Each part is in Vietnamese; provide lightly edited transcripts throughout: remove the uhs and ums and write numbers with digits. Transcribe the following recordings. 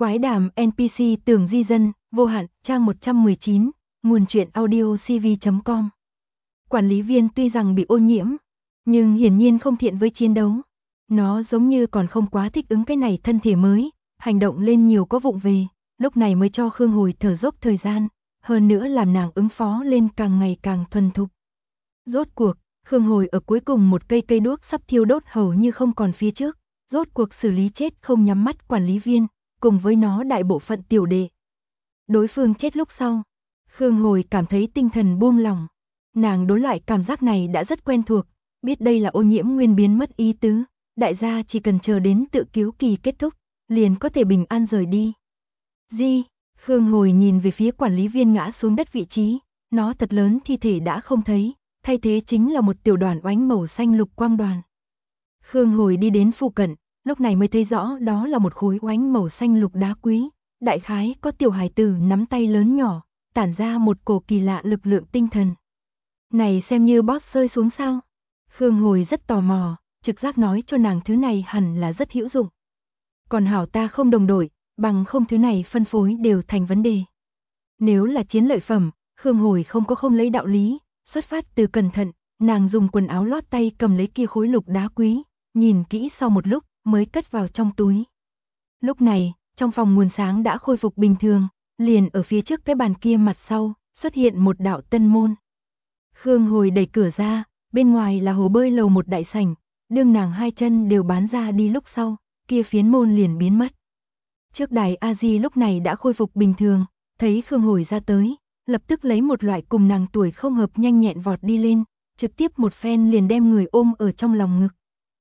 Quái đàm NPC Tường Di Dân, vô hạn, trang 119, nguồn truyện audio cv.com. Quản lý viên tuy rằng bị ô nhiễm, nhưng hiển nhiên không thiện với chiến đấu. Nó giống như còn không quá thích ứng cái này thân thể mới, hành động lên nhiều có vụng về, lúc này mới cho Khương Hồi thở dốc thời gian, hơn nữa làm nàng ứng phó lên càng ngày càng thuần thục. Rốt cuộc, Khương Hồi ở cuối cùng một cây đuốc sắp thiêu đốt hầu như không còn phía trước, rốt cuộc xử lý chết không nhắm mắt quản lý viên, cùng với nó đại bộ phận tiểu đệ. Đối phương chết lúc sau, Khương Hồi cảm thấy tinh thần buông lỏng. Nàng đối loại cảm giác này đã rất quen thuộc, biết đây là ô nhiễm nguyên biến mất ý tứ, đại gia chỉ cần chờ đến tự cứu kỳ kết thúc, liền có thể bình an rời đi. Khương Hồi nhìn về phía quản lý viên ngã xuống đất vị trí, nó thật lớn thi thể đã không thấy, thay thế chính là một tiểu đoàn oánh màu xanh lục quang đoàn. Khương Hồi đi đến phụ cận, lúc này mới thấy rõ đó là một khối oánh màu xanh lục đá quý, đại khái có tiểu hài tử nắm tay lớn nhỏ, tản ra một cổ kỳ lạ lực lượng tinh thần. Này xem như boss rơi xuống sao? Khương Hồi rất tò mò, trực giác nói cho nàng thứ này hẳn là rất hữu dụng. Còn hảo ta không đồng đội, bằng không thứ này phân phối đều thành vấn đề. Nếu là chiến lợi phẩm, Khương Hồi không lấy đạo lý, xuất phát từ cẩn thận, nàng dùng quần áo lót tay cầm lấy kia khối lục đá quý, nhìn kỹ sau một lúc mới cất vào trong túi. Lúc này, trong phòng nguồn sáng đã khôi phục bình thường, liền ở phía trước cái bàn kia mặt sau, xuất hiện một đạo tân môn. Khương Hồi đẩy cửa ra, bên ngoài là hồ bơi lầu một đại sảnh, đương nàng hai chân đều bán ra đi lúc sau, kia phiến môn liền biến mất. Trước đài A-di lúc này đã khôi phục bình thường, thấy Khương Hồi ra tới, lập tức lấy một loại cùng nàng tuổi không hợp nhanh nhẹn vọt đi lên, trực tiếp một phen liền đem người ôm ở trong lòng ngực.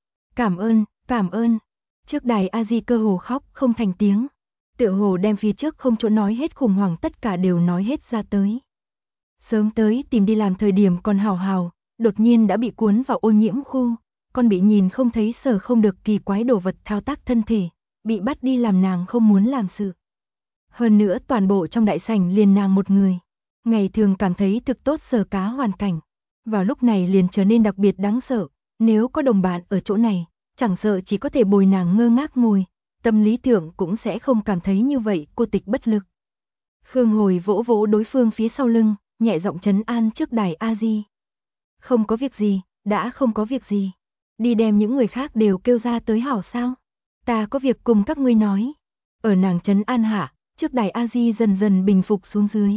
Cảm ơn. Trước đài A-di cơ hồ khóc không thành tiếng, tựa hồ đem phía trước không chỗ nói hết khủng hoảng tất cả đều nói hết ra tới. Sớm tới tìm đi làm thời điểm còn hào hào, đột nhiên đã bị cuốn vào ô nhiễm khu, còn bị nhìn không thấy sở không được kỳ quái đồ vật thao tác thân thể, bị bắt đi làm nàng không muốn làm sự. Hơn nữa toàn bộ trong đại sảnh liền nàng một người, ngày thường cảm thấy thực tốt sở cá hoàn cảnh, vào lúc này liền trở nên đặc biệt đáng sợ, nếu có đồng bạn ở chỗ này, chẳng sợ chỉ có thể bồi nàng ngơ ngác ngồi, tâm lý thượng cũng sẽ không cảm thấy như vậy cô tịch bất lực. Khương Hồi vỗ vỗ đối phương phía sau lưng, nhẹ giọng trấn an trước đài A-di. Không có việc gì, đã không có việc gì. Đi đem những người khác đều kêu ra tới hảo sao? Ta có việc cùng các ngươi nói. Ở nàng trấn an hạ, trước đài A-di dần dần bình phục xuống dưới.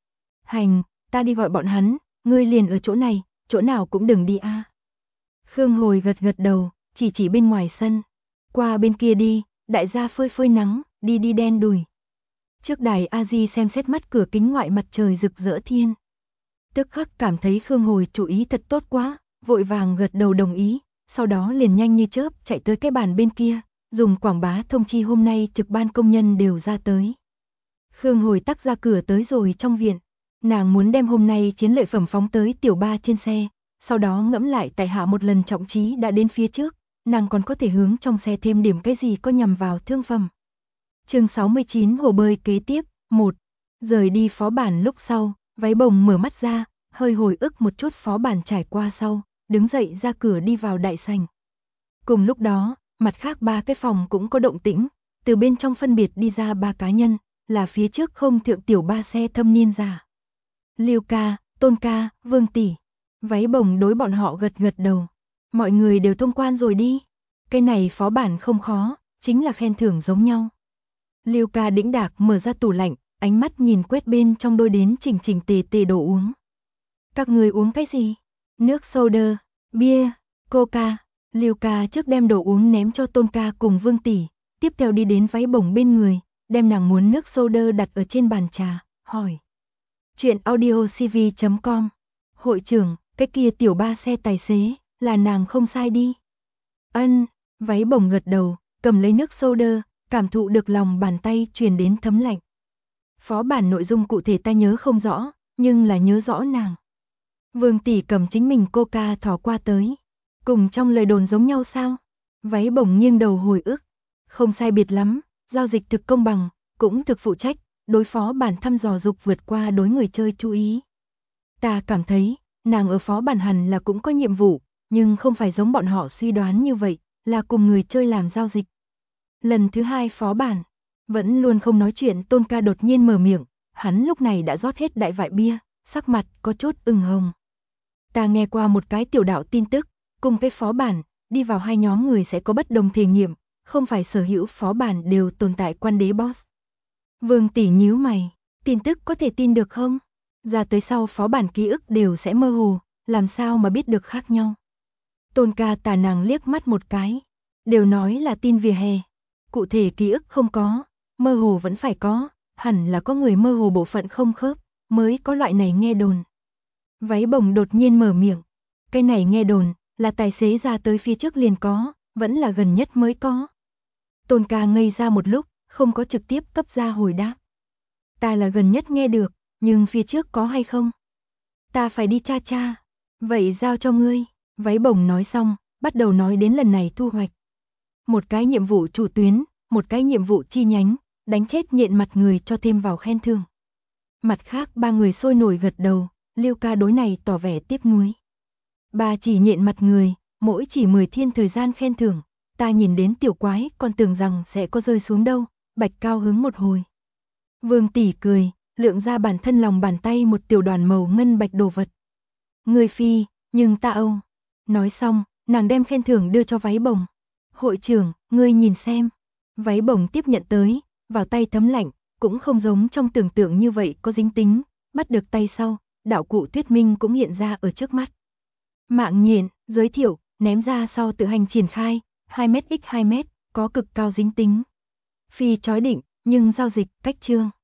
Hành, ta đi gọi bọn hắn, ngươi liền ở chỗ này, chỗ nào cũng đừng đi a. Khương Hồi gật đầu, chỉ bên ngoài sân. Qua bên kia đi, đại gia phơi phơi nắng, đi đen đùi. Trước đài A-di xem xét mắt cửa kính ngoại mặt trời rực rỡ thiên. Tức khắc cảm thấy Khương Hồi chủ ý thật tốt quá, vội vàng gật đầu đồng ý, sau đó liền nhanh như chớp chạy tới cái bàn bên kia, dùng quảng bá thông chi hôm nay trực ban công nhân đều ra tới. Khương Hồi tắc ra cửa tới rồi trong viện, nàng muốn đem hôm nay chiến lợi phẩm phóng tới tiểu ba trên xe, sau đó ngẫm lại tại hạ một lần trọng trí đã đến phía trước, nàng còn có thể hướng trong xe thêm điểm cái gì có nhằm vào thương phẩm. Chương 69 hồ bơi kế tiếp, 1. Rời đi phó bản lúc sau, váy bồng mở mắt ra, hơi hồi ức một chút phó bản trải qua sau, đứng dậy ra cửa đi vào đại sảnh. Cùng lúc đó, mặt khác ba cái phòng cũng có động tĩnh, từ bên trong phân biệt đi ra ba cá nhân, là phía trước không thượng tiểu ba xe thâm niên giả. Liêu ca, Tôn ca, Vương tỷ. Váy bồng đối bọn họ gật đầu. Mọi người đều thông quan rồi đi. Cái này phó bản không khó, chính là khen thưởng giống nhau. Liêu ca đĩnh đạc mở ra tủ lạnh, ánh mắt nhìn quét bên trong đôi đến chỉnh tề đồ uống. Các người uống cái gì? Nước soda, bia, coca. Liêu ca trước đem đồ uống ném cho Tôn ca cùng Vương tỷ, tiếp theo đi đến váy bồng bên người, đem nàng muốn nước soda đặt ở trên bàn trà, hỏi. Chuyện audio cv.com. Hội trưởng, cái kia tiểu ba xe tài xế, là nàng không sai đi. Ân, váy bồng gật đầu, cầm lấy nước soda, cảm thụ được lòng bàn tay truyền đến thấm lạnh. Phó bản nội dung cụ thể ta nhớ không rõ, nhưng là nhớ rõ nàng. Vương tỷ cầm chính mình coca thò qua tới. Cùng trong lời đồn giống nhau sao? Váy bồng nghiêng đầu hồi ức. Không sai biệt lắm, giao dịch thực công bằng, cũng thực phụ trách, đối phó bản thăm dò dục vượt qua đối người chơi chú ý. Ta cảm thấy, nàng ở phó bản hẳn là cũng có nhiệm vụ, nhưng không phải giống bọn họ suy đoán như vậy, là cùng người chơi làm giao dịch. Lần thứ hai phó bản, Vẫn luôn không nói chuyện Tôn Ca đột nhiên mở miệng, hắn lúc này đã rót hết đại vại bia, sắc mặt có chút ửng hồng. Ta nghe qua một cái tiểu đạo tin tức, cùng cái phó bản, đi vào hai nhóm người sẽ có bất đồng thể nghiệm, không phải sở hữu phó bản đều tồn tại quan đế boss. Vương tỷ nhíu mày, tin tức có thể tin được không? Ra tới sau phó bản ký ức đều sẽ mơ hồ, làm sao mà biết được khác nhau? Tôn Ca tà nàng liếc mắt một cái, đều nói là tin vỉa hè. Cụ thể ký ức không có, mơ hồ vẫn phải có, hẳn là có người mơ hồ bộ phận không khớp, mới có loại này nghe đồn. Váy bồng đột nhiên mở miệng, cái này nghe đồn, là tài xế ra tới phía trước liền có, vẫn là gần nhất mới có. Tôn Ca ngây ra một lúc, không có trực tiếp cấp ra hồi đáp. Ta là gần nhất nghe được, nhưng phía trước có hay không? Ta phải đi tra tra. Vậy giao cho ngươi. Váy bồng nói xong, bắt đầu nói đến lần này thu hoạch. Một cái nhiệm vụ chủ tuyến, một cái nhiệm vụ chi nhánh, đánh chết nhện mặt người cho thêm vào khen thưởng. Mặt khác ba người sôi nổi gật đầu, Lưu Ca đối này tỏ vẻ tiếc nuối. Ba chỉ nhện mặt người, mỗi chỉ 10 thiên thời gian khen thưởng, ta nhìn đến tiểu quái còn tưởng rằng sẽ có rơi xuống đâu, bạch cao hứng một hồi. Vương tỷ cười, lượng ra bản thân lòng bàn tay một tiểu đoàn màu ngân bạch đồ vật. Người phi, nhưng ta âu. Nói xong, nàng đem khen thưởng đưa cho váy bồng. Hội trưởng, ngươi nhìn xem. Váy bồng tiếp nhận tới, vào tay thấm lạnh, cũng không giống trong tưởng tượng như vậy có dính tính, bắt được tay sau, đạo cụ thuyết minh cũng hiện ra ở trước mắt. Mạng nhện, giới thiệu, ném ra sau tự hành triển khai, 2m x 2m, có cực cao dính tính. Phi chói định, nhưng giao dịch, cách trương.